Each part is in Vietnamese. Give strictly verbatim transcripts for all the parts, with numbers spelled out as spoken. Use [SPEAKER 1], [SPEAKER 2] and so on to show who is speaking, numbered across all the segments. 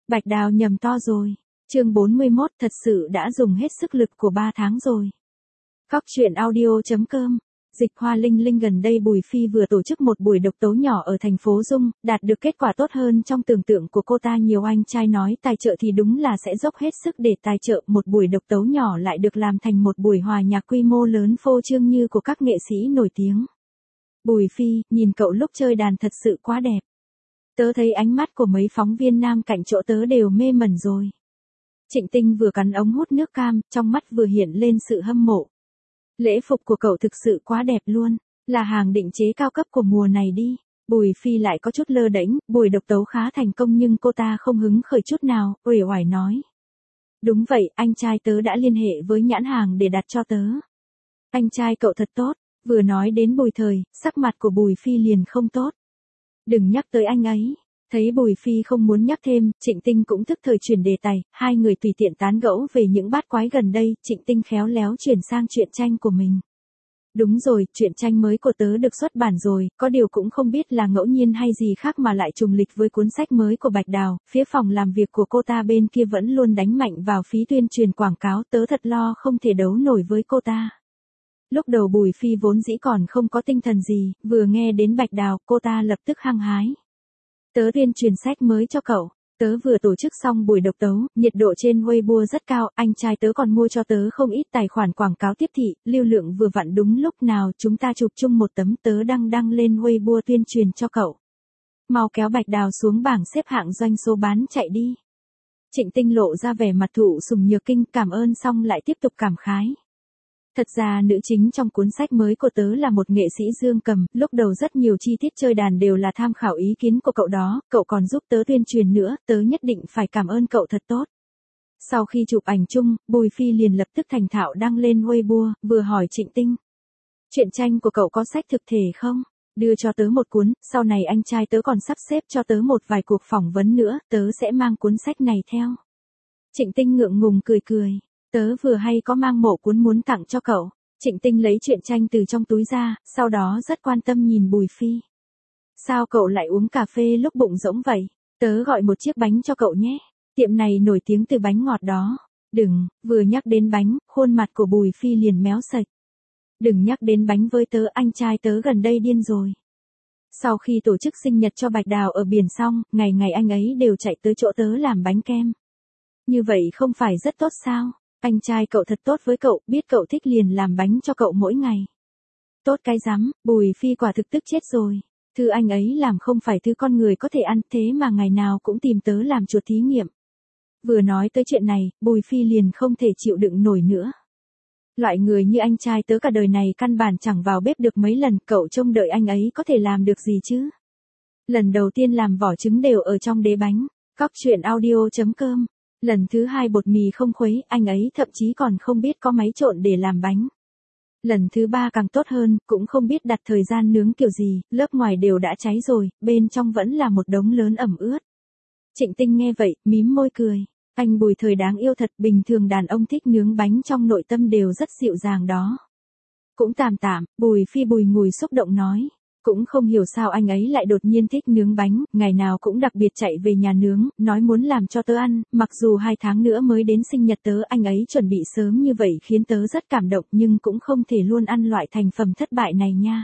[SPEAKER 1] Bạch Đào nhầm to rồi. Chương bốn mươi mốt thật sự đã dùng hết sức lực của ba tháng rồi. Cóc truyện audio chấm com. Dịch Hoa Linh Linh gần đây Bùi Phi vừa tổ chức một buổi độc tấu nhỏ ở thành phố Dung, đạt được kết quả tốt hơn trong tưởng tượng của cô ta. Nhiều anh trai nói tài trợ thì đúng là sẽ dốc hết sức để tài trợ, một buổi độc tấu nhỏ lại được làm thành một buổi hòa nhạc quy mô lớn phô trương như của các nghệ sĩ nổi tiếng. Bùi Phi, nhìn cậu lúc chơi đàn thật sự quá đẹp. Tớ thấy ánh mắt của mấy phóng viên nam cạnh chỗ tớ đều mê mẩn rồi. Trịnh Tinh vừa cắn ống hút nước cam, trong mắt vừa hiện lên sự hâm mộ. Lễ phục của cậu thực sự quá đẹp luôn, là hàng định chế cao cấp của mùa này đi. Bùi Phi lại có chút lơ đễnh, buổi độc tấu khá thành công nhưng cô ta không hứng khởi chút nào, uể oải nói. Đúng vậy, anh trai tớ đã liên hệ với nhãn hàng để đặt cho tớ. Anh trai cậu thật tốt, vừa nói đến Bùi Thời, sắc mặt của Bùi Phi liền không tốt. Đừng nhắc tới anh ấy. Thấy Bùi Phi không muốn nhắc thêm, Trịnh Tinh cũng thức thời chuyển đề tài, hai người tùy tiện tán gẫu về những bát quái gần đây. Trịnh Tinh khéo léo chuyển sang chuyện tranh của mình. Đúng rồi, chuyện tranh mới của tớ được xuất bản rồi, có điều cũng không biết là ngẫu nhiên hay gì khác mà lại trùng lịch với cuốn sách mới của Bạch Đào. Phía phòng làm việc của cô ta bên kia vẫn luôn đánh mạnh vào phí tuyên truyền quảng cáo, tớ thật lo không thể đấu nổi với cô ta. Lúc đầu Bùi Phi vốn dĩ còn không có tinh thần gì, vừa nghe đến Bạch Đào, cô ta lập tức hăng hái. Tớ tuyên truyền sách mới cho cậu, tớ vừa tổ chức xong buổi độc tấu, nhiệt độ trên Weibo rất cao, anh trai tớ còn mua cho tớ không ít tài khoản quảng cáo tiếp thị, lưu lượng vừa vặn đúng lúc nào chúng ta chụp chung một tấm, tớ đăng đăng lên Weibo tuyên truyền cho cậu. Mau kéo Bạch Đào xuống bảng xếp hạng doanh số bán chạy đi. Trịnh Tinh lộ ra vẻ mặt thụ sủng nhược kinh, cảm ơn xong lại tiếp tục cảm khái. Thật ra nữ chính trong cuốn sách mới của tớ là một nghệ sĩ dương cầm, lúc đầu rất nhiều chi tiết chơi đàn đều là tham khảo ý kiến của cậu đó, cậu còn giúp tớ tuyên truyền nữa, tớ nhất định phải cảm ơn cậu thật tốt. Sau khi chụp ảnh chung, Bùi Phi liền lập tức thành thạo đăng lên Weibo, vừa hỏi Trịnh Tinh. Truyện tranh của cậu có sách thực thể không? Đưa cho tớ một cuốn, sau này anh trai tớ còn sắp xếp cho tớ một vài cuộc phỏng vấn nữa, tớ sẽ mang cuốn sách này theo. Trịnh Tinh ngượng ngùng cười cười. Tớ vừa hay có mang mộ cuốn muốn tặng cho cậu. Trịnh Tinh lấy truyện tranh từ trong túi ra, sau đó rất quan tâm nhìn Bùi Phi. Sao cậu lại uống cà phê lúc bụng rỗng vậy? Tớ gọi một chiếc bánh cho cậu nhé. Tiệm này nổi tiếng từ bánh ngọt đó. Đừng, vừa nhắc đến bánh, khuôn mặt của Bùi Phi liền méo sạch. Đừng nhắc đến bánh với tớ, anh trai tớ gần đây điên rồi. Sau khi tổ chức sinh nhật cho Bạch Đào ở biển xong, ngày ngày anh ấy đều chạy tới chỗ tớ làm bánh kem. Như vậy không phải rất tốt sao? Anh trai cậu thật tốt với cậu, biết cậu thích liền làm bánh cho cậu mỗi ngày. Tốt cái rắm, Bùi Phi quả thực tức chết rồi. Thứ anh ấy làm không phải thứ con người có thể ăn, thế mà ngày nào cũng tìm tớ làm chuột thí nghiệm. Vừa nói tới chuyện này, Bùi Phi liền không thể chịu đựng nổi nữa. Loại người như anh trai tớ cả đời này căn bản chẳng vào bếp được mấy lần, cậu trông đợi anh ấy có thể làm được gì chứ? Lần đầu tiên làm vỏ trứng đều ở trong đế bánh. Cóc truyện audio chấm com. Lần thứ hai bột mì không khuấy, anh ấy thậm chí còn không biết có máy trộn để làm bánh. Lần thứ ba càng tốt hơn, cũng không biết đặt thời gian nướng kiểu gì, lớp ngoài đều đã cháy rồi, bên trong vẫn là một đống lớn ẩm ướt. Trịnh Tinh nghe vậy, mím môi cười. Anh Bùi Thời đáng yêu thật, bình thường đàn ông thích nướng bánh trong nội tâm đều rất dịu dàng đó. Cũng tạm tạm, Bùi Phi bùi ngùi xúc động nói. Cũng không hiểu sao anh ấy lại đột nhiên thích nướng bánh, ngày nào cũng đặc biệt chạy về nhà nướng, nói muốn làm cho tớ ăn, mặc dù hai tháng nữa mới đến sinh nhật tớ, anh ấy chuẩn bị sớm như vậy khiến tớ rất cảm động, nhưng cũng không thể luôn ăn loại thành phẩm thất bại này nha.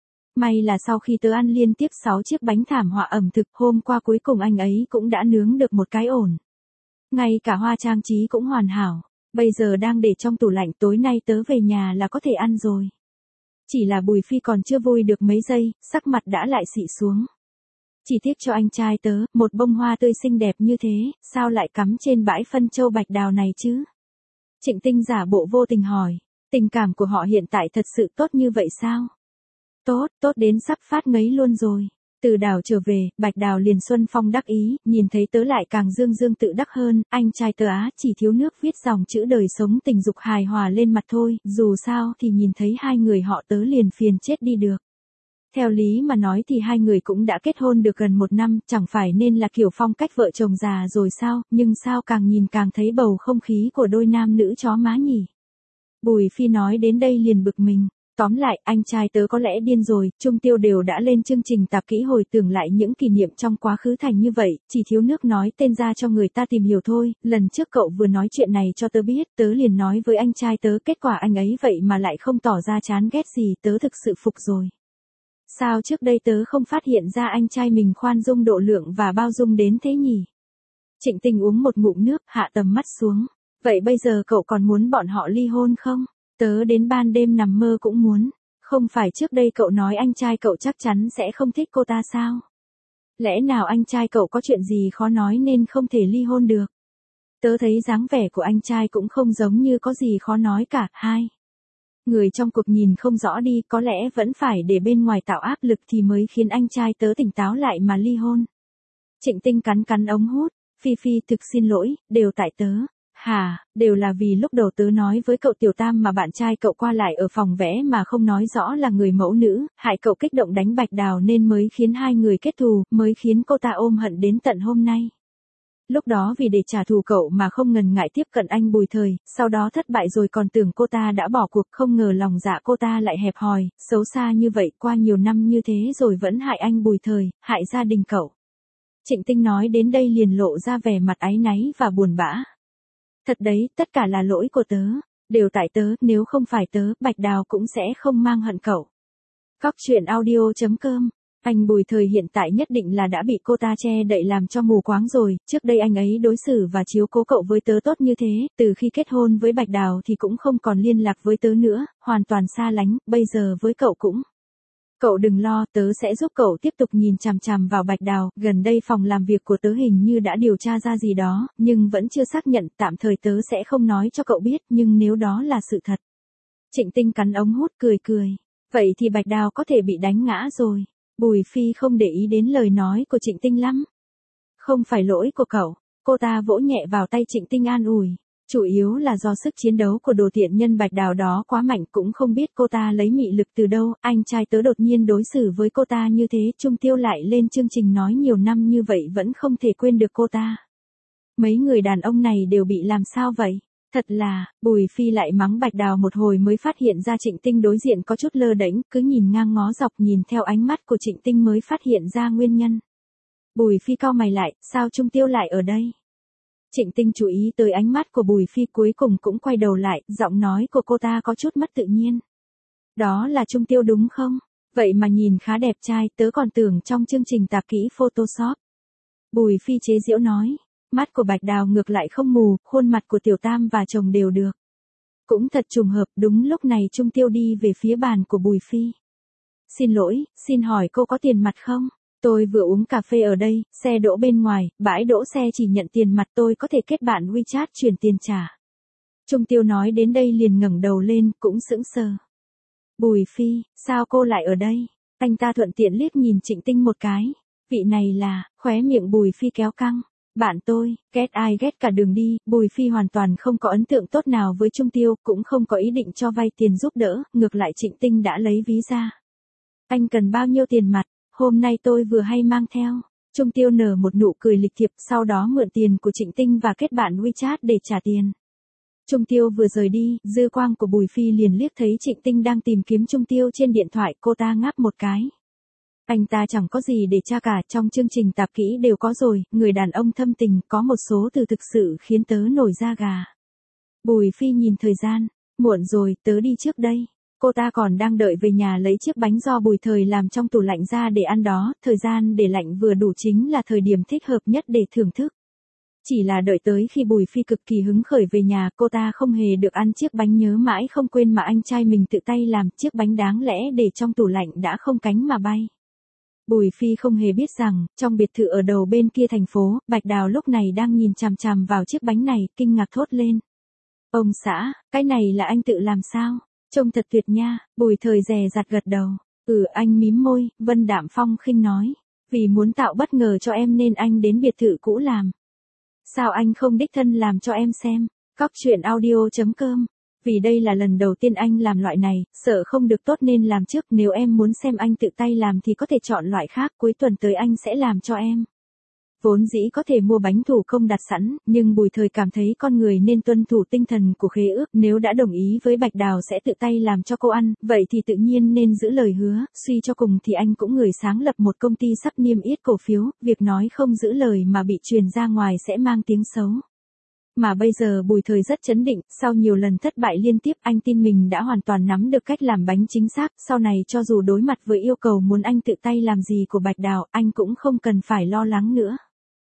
[SPEAKER 1] May là sau khi tớ ăn liên tiếp sáu chiếc bánh thảm họa ẩm thực, hôm qua cuối cùng anh ấy cũng đã nướng được một cái ổn. Ngay cả hoa trang trí cũng hoàn hảo, bây giờ đang để trong tủ lạnh, tối nay tớ về nhà là có thể ăn rồi. Chỉ là Bùi Phi còn chưa vui được mấy giây, sắc mặt đã lại xị xuống. Chỉ tiếc cho anh trai tớ, một bông hoa tươi xinh đẹp như thế, sao lại cắm trên bãi phân châu Bạch Đào này chứ? Trịnh Tinh giả bộ vô tình hỏi, tình cảm của họ hiện tại thật sự tốt như vậy sao? Tốt, tốt đến sắp phát ngấy luôn rồi. Từ đảo trở về, Bạch Đào liền xuân phong đắc ý, nhìn thấy tớ lại càng dương dương tự đắc hơn, anh trai tớ á chỉ thiếu nước viết dòng chữ đời sống tình dục hài hòa lên mặt thôi, dù sao thì nhìn thấy hai người họ tớ liền phiền chết đi được. Theo lý mà nói thì hai người cũng đã kết hôn được gần một năm, chẳng phải nên là kiểu phong cách vợ chồng già rồi sao, nhưng sao càng nhìn càng thấy bầu không khí của đôi nam nữ chó má nhỉ. Bùi Phi nói đến đây liền bực mình. Tóm lại, anh trai tớ có lẽ điên rồi, Trung Tiêu đều đã lên chương trình tạp kỹ hồi tưởng lại những kỷ niệm trong quá khứ thành như vậy, chỉ thiếu nước nói tên ra cho người ta tìm hiểu thôi, lần trước cậu vừa nói chuyện này cho tớ biết, tớ liền nói với anh trai tớ, kết quả anh ấy vậy mà lại không tỏ ra chán ghét gì, tớ thực sự phục rồi. Sao trước đây tớ không phát hiện ra anh trai mình khoan dung độ lượng và bao dung đến thế nhỉ? Trịnh Tinh uống một ngụm nước, hạ tầm mắt xuống. Vậy bây giờ cậu còn muốn bọn họ ly hôn không? Tớ đến ban đêm nằm mơ cũng muốn. Không phải trước đây cậu nói anh trai cậu chắc chắn sẽ không thích cô ta sao? Lẽ nào anh trai cậu có chuyện gì khó nói nên không thể ly hôn được? Tớ thấy dáng vẻ của anh trai cũng không giống như có gì khó nói cả. Hai. Người trong cuộc nhìn không rõ đi, có lẽ vẫn phải để bên ngoài tạo áp lực thì mới khiến anh trai tớ tỉnh táo lại mà ly hôn. Trịnh Tinh cắn cắn ống hút. Phi Phi thực xin lỗi, đều tại tớ. Hà, đều là vì lúc đầu tớ nói với cậu Tiểu Tam mà bạn trai cậu qua lại ở phòng vẽ mà không nói rõ là người mẫu nữ, hại cậu kích động đánh Bạch Đào nên mới khiến hai người kết thù, mới khiến cô ta ôm hận đến tận hôm nay. Lúc đó vì để trả thù cậu mà không ngần ngại tiếp cận anh Bùi Thời, sau đó thất bại rồi còn tưởng cô ta đã bỏ cuộc, không ngờ lòng dạ cô ta lại hẹp hòi, xấu xa như vậy, qua nhiều năm như thế rồi vẫn hại anh Bùi Thời, hại gia đình cậu. Trịnh Tinh nói đến đây liền lộ ra vẻ mặt áy náy và buồn bã. Thật đấy, tất cả là lỗi của tớ, đều tại tớ, nếu không phải tớ, Bạch Đào cũng sẽ không mang hận cậu. Góc truyện audio chấm com. Anh Bùi Thời hiện tại nhất định là đã bị cô ta che đậy làm cho mù quáng rồi, trước đây anh ấy đối xử và chiếu cố cậu với tớ tốt như thế, từ khi kết hôn với Bạch Đào thì cũng không còn liên lạc với tớ nữa, hoàn toàn xa lánh, bây giờ với cậu cũng. Cậu đừng lo, tớ sẽ giúp cậu tiếp tục nhìn chằm chằm vào Bạch Đào, gần đây phòng làm việc của tớ hình như đã điều tra ra gì đó, nhưng vẫn chưa xác nhận, tạm thời tớ sẽ không nói cho cậu biết, nhưng nếu đó là sự thật. Trịnh Tinh cắn ống hút cười cười, vậy thì Bạch Đào có thể bị đánh ngã rồi. Bùi Phi không để ý đến lời nói của Trịnh Tinh lắm. Không phải lỗi của cậu, cô ta vỗ nhẹ vào tay Trịnh Tinh an ủi. Chủ yếu là do sức chiến đấu của đồ tiện nhân Bạch Đào đó quá mạnh, cũng không biết cô ta lấy mị lực từ đâu, anh trai tớ đột nhiên đối xử với cô ta như thế, Trung Tiêu lại lên chương trình nói nhiều năm như vậy vẫn không thể quên được cô ta. Mấy người đàn ông này đều bị làm sao vậy? Thật là, Bùi Phi lại mắng Bạch Đào một hồi mới phát hiện ra Trịnh Tinh đối diện có chút lơ đễnh, cứ nhìn ngang ngó dọc nhìn theo ánh mắt của Trịnh Tinh mới phát hiện ra nguyên nhân. Bùi Phi cau mày lại, sao Trung Tiêu lại ở đây? Trịnh Tinh chú ý tới ánh mắt của Bùi Phi cuối cùng cũng quay đầu lại, giọng nói của cô ta có chút mất tự nhiên. Đó là Trung Tiêu đúng không? Vậy mà nhìn khá đẹp trai, tớ còn tưởng trong chương trình tạp kỹ Photoshop. Bùi Phi chế giễu nói, mắt của Bạch Đào ngược lại không mù, khuôn mặt của Tiểu Tam và chồng đều được. Cũng thật trùng hợp, đúng lúc này Trung Tiêu đi về phía bàn của Bùi Phi. Xin lỗi, xin hỏi cô có tiền mặt không? Tôi vừa uống cà phê ở đây, xe đỗ bên ngoài, bãi đỗ xe chỉ nhận tiền mặt, tôi có thể kết bạn WeChat chuyển tiền trả. Trung Tiêu nói đến đây liền ngẩng đầu lên, cũng sững sờ. Bùi Phi, sao cô lại ở đây? Anh ta thuận tiện liếc nhìn Trịnh Tinh một cái. Vị này là, khóe miệng Bùi Phi kéo căng. Bạn tôi, ghét ai ghét cả đường đi, Bùi Phi hoàn toàn không có ấn tượng tốt nào với Trung Tiêu, cũng không có ý định cho vay tiền giúp đỡ, ngược lại Trịnh Tinh đã lấy ví ra. Anh cần bao nhiêu tiền mặt? Hôm nay tôi vừa hay mang theo. Trung Tiêu nở một nụ cười lịch thiệp, sau đó mượn tiền của Trịnh Tinh và kết bạn WeChat để trả tiền. Trung Tiêu vừa rời đi, dư quang của Bùi Phi liền liếc thấy Trịnh Tinh đang tìm kiếm Trung Tiêu trên điện thoại, cô ta ngáp một cái. Anh ta chẳng có gì để tra cả, trong chương trình tạp kỹ đều có rồi, người đàn ông thâm tình, có một số từ thực sự khiến tớ nổi da gà. Bùi Phi nhìn thời gian, muộn rồi, tớ đi trước đây. Cô ta còn đang đợi về nhà lấy chiếc bánh do Bùi Thời làm trong tủ lạnh ra để ăn đó, thời gian để lạnh vừa đủ chính là thời điểm thích hợp nhất để thưởng thức. Chỉ là đợi tới khi Bùi Phi cực kỳ hứng khởi về nhà, cô ta không hề được ăn chiếc bánh nhớ mãi không quên mà anh trai mình tự tay làm, chiếc bánh đáng lẽ để trong tủ lạnh đã không cánh mà bay. Bùi Phi không hề biết rằng, trong biệt thự ở đầu bên kia thành phố, Bạch Đào lúc này đang nhìn chằm chằm vào chiếc bánh này, kinh ngạc thốt lên. Ông xã, cái này là anh tự làm sao? Trông thật tuyệt nha, Bùi Thời dè dặt gật đầu. Ừ, anh mím môi, Vân Đạm Phong khinh nói. Vì muốn tạo bất ngờ cho em nên anh đến biệt thự cũ làm. Sao anh không đích thân làm cho em xem? Góc truyện audio chấm com. Vì đây là lần đầu tiên anh làm loại này, sợ không được tốt nên làm trước, nếu em muốn xem anh tự tay làm thì có thể chọn loại khác, cuối tuần tới anh sẽ làm cho em. Vốn dĩ có thể mua bánh thủ công đặt sẵn, nhưng Bùi Thời cảm thấy con người nên tuân thủ tinh thần của khế ước, nếu đã đồng ý với Bạch Đào sẽ tự tay làm cho cô ăn, vậy thì tự nhiên nên giữ lời hứa, suy cho cùng thì anh cũng người sáng lập một công ty sắp niêm yết cổ phiếu, việc nói không giữ lời mà bị truyền ra ngoài sẽ mang tiếng xấu. Mà bây giờ Bùi Thời rất chấn định, sau nhiều lần thất bại liên tiếp anh tin mình đã hoàn toàn nắm được cách làm bánh chính xác, sau này cho dù đối mặt với yêu cầu muốn anh tự tay làm gì của Bạch Đào, anh cũng không cần phải lo lắng nữa.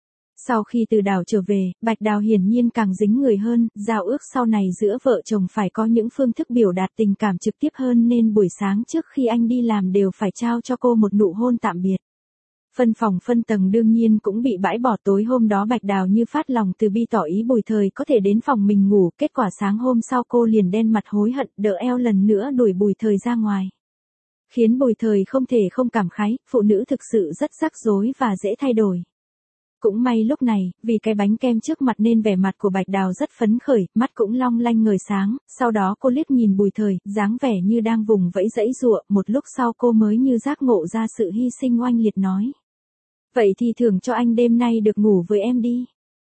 [SPEAKER 1] Sau khi từ đảo trở về, Bạch Đào hiển nhiên càng dính người hơn, giao ước sau này giữa vợ chồng phải có những phương thức biểu đạt tình cảm trực tiếp hơn nên buổi sáng trước khi anh đi làm đều phải trao cho cô một nụ hôn tạm biệt. Phân phòng phân tầng đương nhiên cũng bị bãi bỏ, tối hôm đó Bạch Đào như phát lòng từ bi tỏ ý Bùi Thời có thể đến phòng mình ngủ, kết quả sáng hôm sau cô liền đen mặt hối hận, đỡ eo lần nữa đuổi Bùi Thời ra ngoài. Khiến Bùi Thời không thể không cảm khái, phụ nữ thực sự rất rắc rối và dễ thay đổi. Cũng may lúc này, vì cái bánh kem trước mặt nên vẻ mặt của Bạch Đào rất phấn khởi, mắt cũng long lanh ngời sáng, sau đó cô liếc nhìn Bùi Thời, dáng vẻ như đang vùng vẫy dãy giụa, một lúc sau cô mới như giác ngộ ra sự hy sinh oanh liệt nói. Vậy thì thưởng cho anh đêm nay được ngủ với em đi.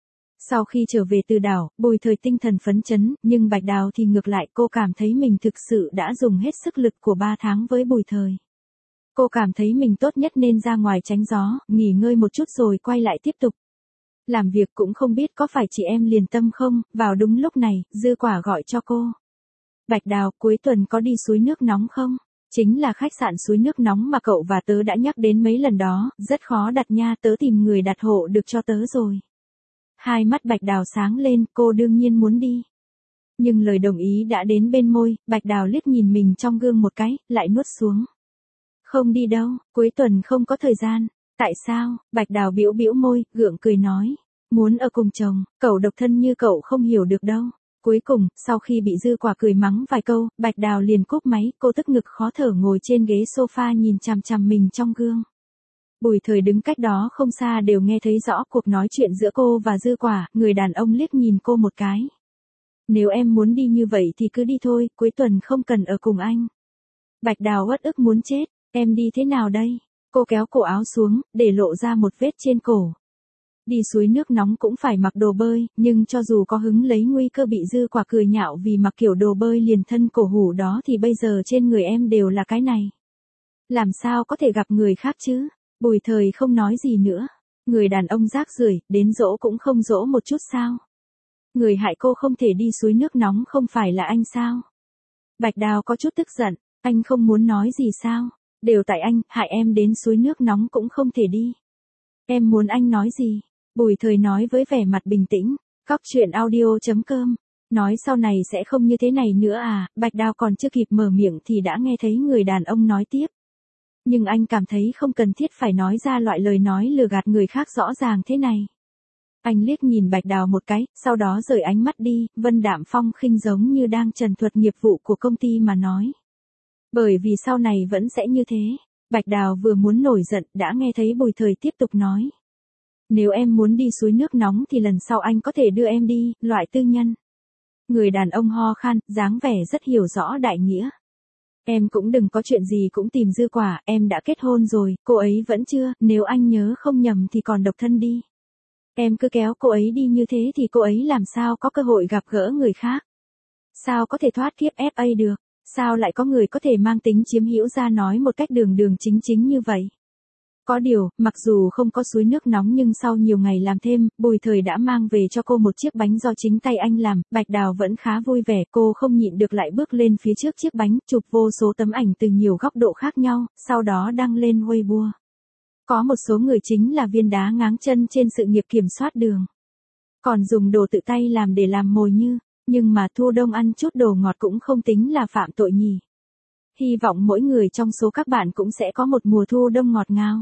[SPEAKER 1] Sau khi trở về từ đảo, Bùi Thời tinh thần phấn chấn, nhưng Bạch Đào thì ngược lại, cô cảm thấy mình thực sự đã dùng hết sức lực của ba tháng với Bùi Thời. Cô cảm thấy mình tốt nhất nên ra ngoài tránh gió, nghỉ ngơi một chút rồi quay lại tiếp tục. Làm việc cũng không biết có phải chị em liền tâm không, vào đúng lúc này, Dư Quả gọi cho cô. Bạch Đào, cuối tuần có đi suối nước nóng không? Chính là khách sạn suối nước nóng mà cậu và tớ đã nhắc đến mấy lần đó, rất khó đặt nha, tớ tìm người đặt hộ được cho tớ rồi. Hai mắt Bạch Đào sáng lên, cô đương nhiên muốn đi. Nhưng lời đồng ý đã đến bên môi, Bạch Đào liếc nhìn mình trong gương một cái, lại nuốt xuống. Không đi đâu, cuối tuần không có thời gian. Tại sao? Bạch Đào bĩu bĩu môi, gượng cười nói. Muốn ở cùng chồng, cậu độc thân như cậu không hiểu được đâu. Cuối cùng, sau khi bị Dư Quả cười mắng vài câu, Bạch Đào liền cúp máy, cô tức ngực khó thở ngồi trên ghế sofa nhìn chằm chằm mình trong gương. Bùi Thời đứng cách đó không xa đều nghe thấy rõ cuộc nói chuyện giữa cô và Dư Quả, người đàn ông liếc nhìn cô một cái. Nếu em muốn đi như vậy thì cứ đi thôi, cuối tuần không cần ở cùng anh. Bạch Đào uất ức muốn chết, em đi thế nào đây? Cô kéo cổ áo xuống, để lộ ra một vết trên cổ. Đi suối nước nóng cũng phải mặc đồ bơi, nhưng cho dù có hứng lấy nguy cơ bị Dư Quả cười nhạo vì mặc kiểu đồ bơi liền thân cổ hủ đó thì bây giờ trên người em đều là cái này. Làm sao có thể gặp người khác chứ? Bùi Thời không nói gì nữa. Người đàn ông rác rưởi, đến dỗ cũng không dỗ một chút sao? Người hại cô không thể đi suối nước nóng không phải là anh sao? Bạch Đào có chút tức giận, anh không muốn nói gì sao? Đều tại anh, hại em đến suối nước nóng cũng không thể đi. Em muốn anh nói gì? Bùi Thời nói với vẻ mặt bình tĩnh. Cóc truyện audio chấm com. Nói sau này sẽ không như thế này nữa à? Bạch Đào còn chưa kịp mở miệng thì đã nghe thấy người đàn ông nói tiếp. Nhưng anh cảm thấy không cần thiết phải nói ra loại lời nói lừa gạt người khác rõ ràng thế này. Anh liếc nhìn Bạch Đào một cái, sau đó rời ánh mắt đi, vân đạm phong khinh giống như đang trần thuật nghiệp vụ của công ty mà nói. Bởi vì sau này vẫn sẽ như thế. Bạch Đào vừa muốn nổi giận, đã nghe thấy Bùi Thời tiếp tục nói. Nếu em muốn đi suối nước nóng thì lần sau anh có thể đưa em đi, loại tư nhân. Người đàn ông ho khan, dáng vẻ rất hiểu rõ đại nghĩa. Em cũng đừng có chuyện gì cũng tìm Dư Quả, em đã kết hôn rồi, cô ấy vẫn chưa, nếu anh nhớ không nhầm thì còn độc thân đi. Em cứ kéo cô ấy đi như thế thì cô ấy làm sao có cơ hội gặp gỡ người khác. Sao có thể thoát kiếp ép a được, sao lại có người có thể mang tính chiếm hữu ra nói một cách đường đường chính chính như vậy. Có điều, mặc dù không có suối nước nóng nhưng sau nhiều ngày làm thêm, Bùi Thời đã mang về cho cô một chiếc bánh do chính tay anh làm, Bạch Đào vẫn khá vui vẻ, cô không nhịn được lại bước lên phía trước chiếc bánh, chụp vô số tấm ảnh từ nhiều góc độ khác nhau, sau đó đăng lên Weibo. Có một số người chính là viên đá ngáng chân trên sự nghiệp kiểm soát đường. Còn dùng đồ tự tay làm để làm mồi như, nhưng mà thu đông ăn chút đồ ngọt cũng không tính là phạm tội nhỉ. Hy vọng mỗi người trong số các bạn cũng sẽ có một mùa thu đông ngọt ngào.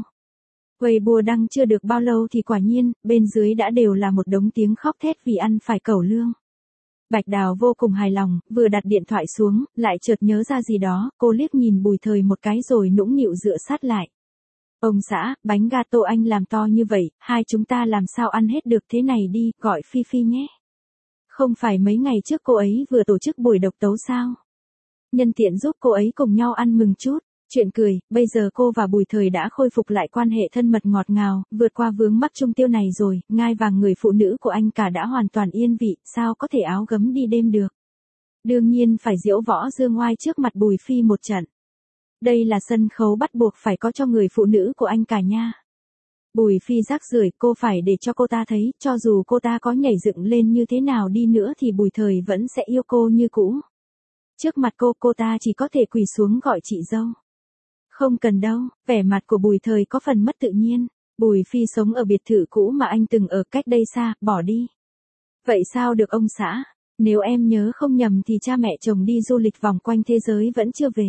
[SPEAKER 1] Weibo đăng chưa được bao lâu thì quả nhiên, bên dưới đã đều là một đống tiếng khóc thét vì ăn phải cẩu lương. Bạch Đào vô cùng hài lòng, vừa đặt điện thoại xuống, lại chợt nhớ ra gì đó, cô liếc nhìn Bùi Thời một cái rồi nũng nịu dựa sát lại. Ông xã, bánh gato anh làm to như vậy, hai chúng ta làm sao ăn hết được thế này đi, gọi Phi Phi nhé. Không phải mấy ngày trước cô ấy vừa tổ chức buổi độc tấu sao? Nhân tiện giúp cô ấy cùng nhau ăn mừng chút. Chuyện cười, bây giờ cô và Bùi Thời đã khôi phục lại quan hệ thân mật ngọt ngào, vượt qua vướng mắc trung tiêu này rồi, ngai vàng người phụ nữ của anh cả đã hoàn toàn yên vị, sao có thể áo gấm đi đêm được. Đương nhiên phải diễu võ dương oai trước mặt Bùi Phi một trận. Đây là sân khấu bắt buộc phải có cho người phụ nữ của anh cả nha. Bùi Phi rác rưởi, cô phải để cho cô ta thấy, cho dù cô ta có nhảy dựng lên như thế nào đi nữa thì Bùi Thời vẫn sẽ yêu cô như cũ. Trước mặt cô, cô ta chỉ có thể quỳ xuống gọi chị dâu. Không cần đâu, vẻ mặt của Bùi Thời có phần mất tự nhiên. Bùi Phi sống ở biệt thự cũ mà anh từng ở cách đây xa, bỏ đi. Vậy sao được ông xã? Nếu em nhớ không nhầm thì cha mẹ chồng đi du lịch vòng quanh thế giới vẫn chưa về.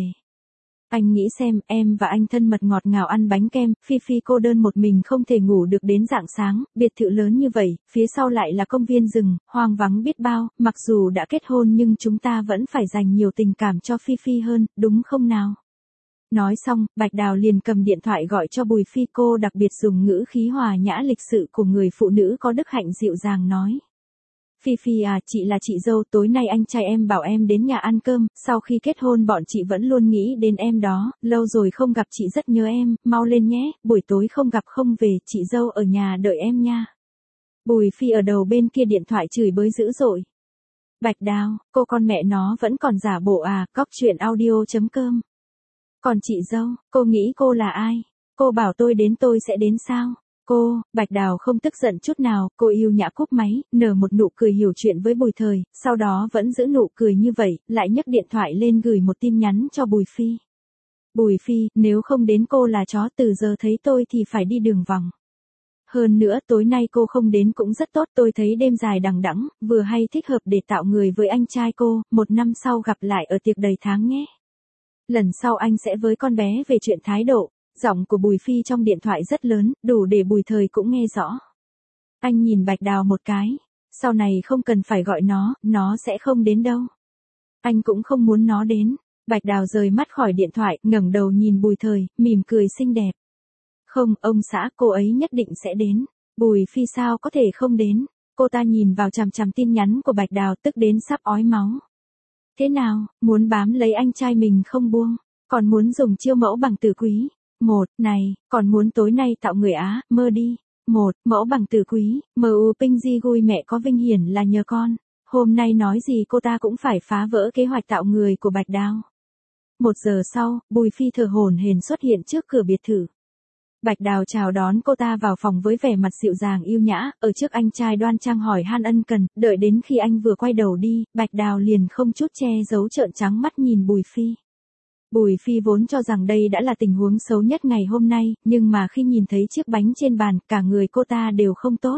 [SPEAKER 1] Anh nghĩ xem, em và anh thân mật ngọt ngào ăn bánh kem, Phi Phi cô đơn một mình không thể ngủ được đến rạng sáng, biệt thự lớn như vậy, phía sau lại là công viên rừng, hoang vắng biết bao, mặc dù đã kết hôn nhưng chúng ta vẫn phải dành nhiều tình cảm cho Phi Phi hơn, đúng không nào? Nói xong, Bạch Đào liền cầm điện thoại gọi cho Bùi Phi, cô đặc biệt dùng ngữ khí hòa nhã lịch sự của người phụ nữ có đức hạnh dịu dàng nói. Phi Phi à, chị là chị dâu, tối nay anh trai em bảo em đến nhà ăn cơm, sau khi kết hôn bọn chị vẫn luôn nghĩ đến em đó, lâu rồi không gặp chị rất nhớ em, mau lên nhé, buổi tối không gặp không về, chị dâu ở nhà đợi em nha. Bùi Phi ở đầu bên kia điện thoại chửi bới dữ dội. Bạch Đào, cô con mẹ nó vẫn còn giả bộ à, cóc truyện audio chấm com. Còn chị dâu, cô nghĩ cô là ai? Cô bảo tôi đến tôi sẽ đến sao? Cô, Bạch Đào không tức giận chút nào, cô yêu nhã cúp máy, nở một nụ cười hiểu chuyện với Bùi Thời, sau đó vẫn giữ nụ cười như vậy, lại nhấc điện thoại lên gửi một tin nhắn cho Bùi Phi. Bùi Phi, nếu không đến cô là chó, từ giờ thấy tôi thì phải đi đường vòng. Hơn nữa tối nay cô không đến cũng rất tốt, tôi thấy đêm dài đằng đẵng, vừa hay thích hợp để tạo người với anh trai cô, một năm sau gặp lại ở tiệc đầy tháng nhé. Lần sau anh sẽ với con bé về chuyện thái độ. Giọng của Bùi Phi trong điện thoại rất lớn, đủ để Bùi Thời cũng nghe rõ. Anh nhìn Bạch Đào một cái, sau này không cần phải gọi nó, nó sẽ không đến đâu. Anh cũng không muốn nó đến. Bạch Đào rời mắt khỏi điện thoại, ngẩng đầu nhìn Bùi Thời, mỉm cười xinh đẹp. Không, ông xã, cô ấy nhất định sẽ đến. Bùi Phi sao có thể không đến. Cô ta nhìn vào chằm chằm tin nhắn của Bạch Đào tức đến sắp ói máu. Thế nào, muốn bám lấy anh trai mình không buông, còn muốn dùng chiêu mẫu bằng tử quý. Một, này, còn muốn tối nay tạo người Á, mơ đi. Một, mẫu bằng tử quý, mờ u Pinh Di Gui mẹ có vinh hiển là nhờ con. Hôm nay nói gì cô ta cũng phải phá vỡ kế hoạch tạo người của Bạch Đào. Một giờ sau, Bùi Phi thở hổn hển xuất hiện trước cửa biệt thự. Bạch Đào chào đón cô ta vào phòng với vẻ mặt dịu dàng yêu nhã, ở trước anh trai đoan trang hỏi han ân cần, đợi đến khi anh vừa quay đầu đi, Bạch Đào liền không chút che giấu trợn trắng mắt nhìn Bùi Phi. Bùi Phi vốn cho rằng đây đã là tình huống xấu nhất ngày hôm nay, nhưng mà khi nhìn thấy chiếc bánh trên bàn, cả người cô ta đều không tốt.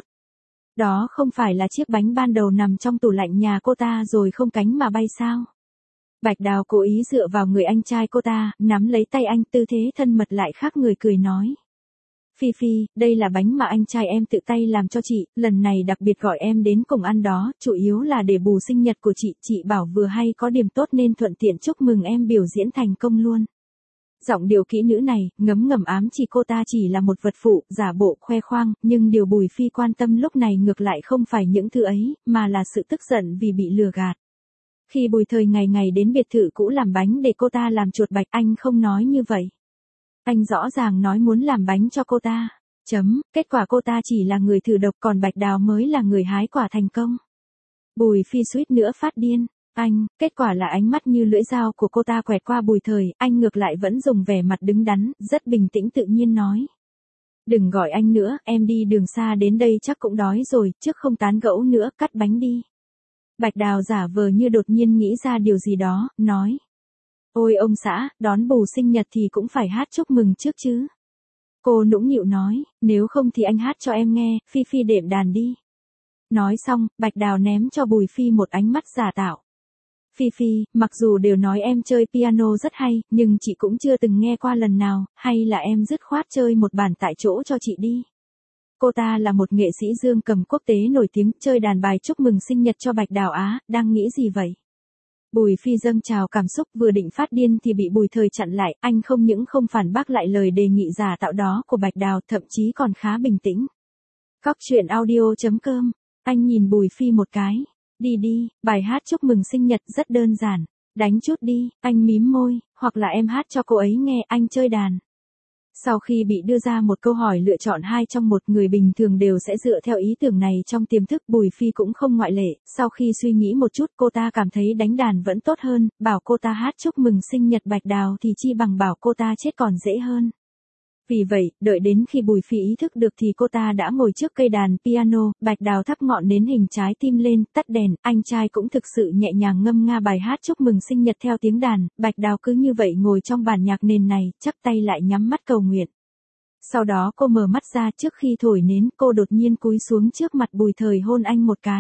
[SPEAKER 1] Đó không phải là chiếc bánh ban đầu nằm trong tủ lạnh nhà cô ta rồi không cánh mà bay sao? Bạch Đào cố ý dựa vào người anh trai cô ta, nắm lấy tay anh, tư thế thân mật lại khác người cười nói. Phi Phi, đây là bánh mà anh trai em tự tay làm cho chị, lần này đặc biệt gọi em đến cùng ăn đó, chủ yếu là để bù sinh nhật của chị, chị bảo vừa hay có điểm tốt nên thuận tiện chúc mừng em biểu diễn thành công luôn. Giọng điệu kỹ nữ này, ngấm ngầm ám chỉ cô ta chỉ là một vật phụ, giả bộ khoe khoang, nhưng điều Bùi Phi quan tâm lúc này ngược lại không phải những thứ ấy, mà là sự tức giận vì bị lừa gạt. Khi Bùi Thời ngày ngày đến biệt thự cũ làm bánh để cô ta làm chuột bạch, anh không nói như vậy. Anh rõ ràng nói muốn làm bánh cho cô ta. Chấm, kết quả cô ta chỉ là người thử độc, còn Bạch Đào mới là người hái quả thành công. Bùi Phi suýt nữa phát điên. Anh, kết quả là ánh mắt như lưỡi dao của cô ta quẹt qua Bùi Thời, anh ngược lại vẫn dùng vẻ mặt đứng đắn, rất bình tĩnh tự nhiên nói. Đừng gọi anh nữa, em đi đường xa đến đây chắc cũng đói rồi, trước không tán gẫu nữa, cắt bánh đi. Bạch Đào giả vờ như đột nhiên nghĩ ra điều gì đó, nói. Ôi ông xã, đón bù sinh nhật thì cũng phải hát chúc mừng trước chứ. Cô nũng nịu nói, nếu không thì anh hát cho em nghe, Phi Phi đệm đàn đi. Nói xong, Bạch Đào ném cho Bùi Phi một ánh mắt giả tạo. Phi Phi, mặc dù đều nói em chơi piano rất hay, nhưng chị cũng chưa từng nghe qua lần nào, hay là em dứt khoát chơi một bản tại chỗ cho chị đi. Cô ta là một nghệ sĩ dương cầm quốc tế nổi tiếng, chơi đàn bài chúc mừng sinh nhật cho Bạch Đào Á, đang nghĩ gì vậy? Bùi Phi dâng trào cảm xúc, vừa định phát điên thì bị Bùi Thời chặn lại, anh không những không phản bác lại lời đề nghị giả tạo đó của Bạch Đào, thậm chí còn khá bình tĩnh. Cóc truyện audio chấm com, anh nhìn Bùi Phi một cái. Đi đi, bài hát chúc mừng sinh nhật rất đơn giản. Đánh chút đi, anh mím môi, hoặc là em hát cho cô ấy nghe anh chơi đàn. Sau khi bị đưa ra một câu hỏi lựa chọn hai trong một, người bình thường đều sẽ dựa theo ý tưởng này trong tiềm thức, Bùi Phi cũng không ngoại lệ. Sau khi suy nghĩ một chút, cô ta cảm thấy đánh đàn vẫn tốt hơn, bảo cô ta hát chúc mừng sinh nhật Bạch Đào thì chi bằng bảo cô ta chết còn dễ hơn. Vì vậy, đợi đến khi Bùi Phi ý thức được thì cô ta đã ngồi trước cây đàn piano, Bạch Đào thắp ngọn nến hình trái tim lên, tắt đèn, anh trai cũng thực sự nhẹ nhàng ngâm nga bài hát chúc mừng sinh nhật theo tiếng đàn, Bạch Đào cứ như vậy ngồi trong bản nhạc nền này, chắp tay lại nhắm mắt cầu nguyện. Sau đó cô mở mắt ra, trước khi thổi nến, cô đột nhiên cúi xuống trước mặt Bùi Thời hôn anh một cái.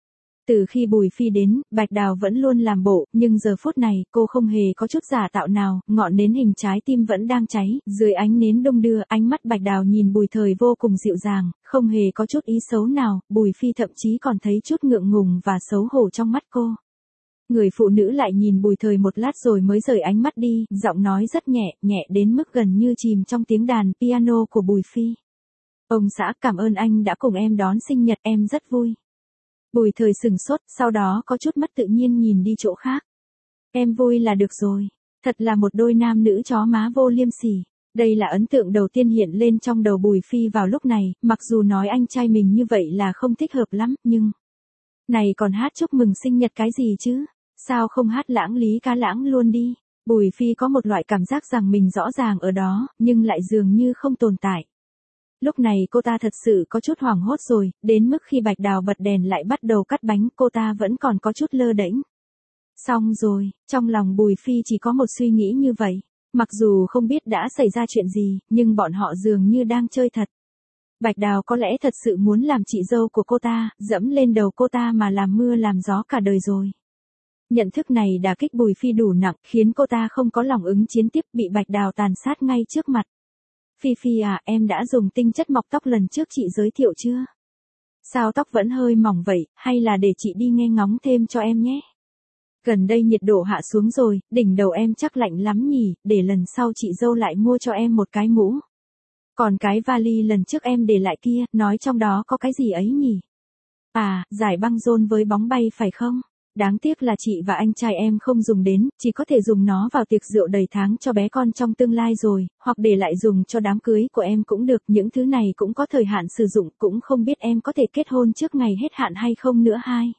[SPEAKER 1] Từ khi Bùi Phi đến, Bạch Đào vẫn luôn làm bộ, nhưng giờ phút này, cô không hề có chút giả tạo nào, ngọn nến hình trái tim vẫn đang cháy, dưới ánh nến đung đưa, ánh mắt Bạch Đào nhìn Bùi Thời vô cùng dịu dàng, không hề có chút ý xấu nào, Bùi Phi thậm chí còn thấy chút ngượng ngùng và xấu hổ trong mắt cô. Người phụ nữ lại nhìn Bùi Thời một lát rồi mới rời ánh mắt đi, giọng nói rất nhẹ, nhẹ đến mức gần như chìm trong tiếng đàn piano của Bùi Phi. Ông xã, cảm ơn anh đã cùng em đón sinh nhật, em rất vui. Bùi Thời sửng sốt, sau đó có chút mất tự nhiên nhìn đi chỗ khác. Em vui là được rồi. Thật là một đôi nam nữ chó má vô liêm sỉ. Đây là ấn tượng đầu tiên hiện lên trong đầu Bùi Phi vào lúc này, mặc dù nói anh trai mình như vậy là không thích hợp lắm, nhưng... Này còn hát chúc mừng sinh nhật cái gì chứ? Sao không hát lãng lý ca lãng luôn đi? Bùi Phi có một loại cảm giác rằng mình rõ ràng ở đó, nhưng lại dường như không tồn tại. Lúc này cô ta thật sự có chút hoảng hốt rồi, đến mức khi Bạch Đào bật đèn lại bắt đầu cắt bánh, cô ta vẫn còn có chút lơ đễnh. Xong rồi, trong lòng Bùi Phi chỉ có một suy nghĩ như vậy. Mặc dù không biết đã xảy ra chuyện gì, nhưng bọn họ dường như đang chơi thật. Bạch Đào có lẽ thật sự muốn làm chị dâu của cô ta, dẫm lên đầu cô ta mà làm mưa làm gió cả đời rồi. Nhận thức này đả kích Bùi Phi đủ nặng, khiến cô ta không có lòng ứng chiến tiếp, bị Bạch Đào tàn sát ngay trước mặt. Phi Phi à, em đã dùng tinh chất mọc tóc lần trước chị giới thiệu chưa? Sao tóc vẫn hơi mỏng vậy, hay là để chị đi nghe ngóng thêm cho em nhé? Gần đây nhiệt độ hạ xuống rồi, đỉnh đầu em chắc lạnh lắm nhỉ, để lần sau chị dâu lại mua cho em một cái mũ. Còn cái vali lần trước em để lại kia, nói trong đó có cái gì ấy nhỉ? À, giải băng rôn với bóng bay phải không? Đáng tiếc là chị và anh trai em không dùng đến, chỉ có thể dùng nó vào tiệc rượu đầy tháng cho bé con trong tương lai rồi, hoặc để lại dùng cho đám cưới của em cũng được, những thứ này cũng có thời hạn sử dụng, cũng không biết em có thể kết hôn trước ngày hết hạn hay không nữa hai.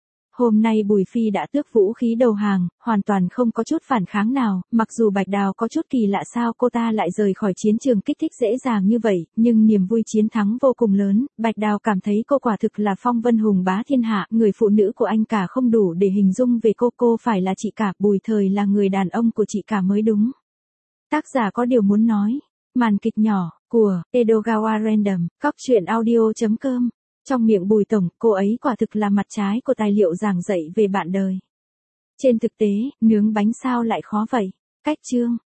[SPEAKER 1] Hôm nay Bùi Phi đã tước vũ khí đầu hàng, hoàn toàn không có chút phản kháng nào, mặc dù Bạch Đào có chút kỳ lạ sao cô ta lại rời khỏi chiến trường kích thích dễ dàng như vậy, nhưng niềm vui chiến thắng vô cùng lớn, Bạch Đào cảm thấy cô quả thực là phong vân hùng bá thiên hạ, người phụ nữ của anh cả không đủ để hình dung về cô, cô phải là chị cả, Bùi Thời là người đàn ông của chị cả mới đúng. Tác giả có điều muốn nói, màn kịch nhỏ, của Edogawa Random, cóc truyện audio chấm com. Trong miệng Bùi Tổng, cô ấy quả thực là mặt trái của tài liệu giảng dạy về bạn đời. Trên thực tế, nướng bánh sao lại khó vậy? Cách chương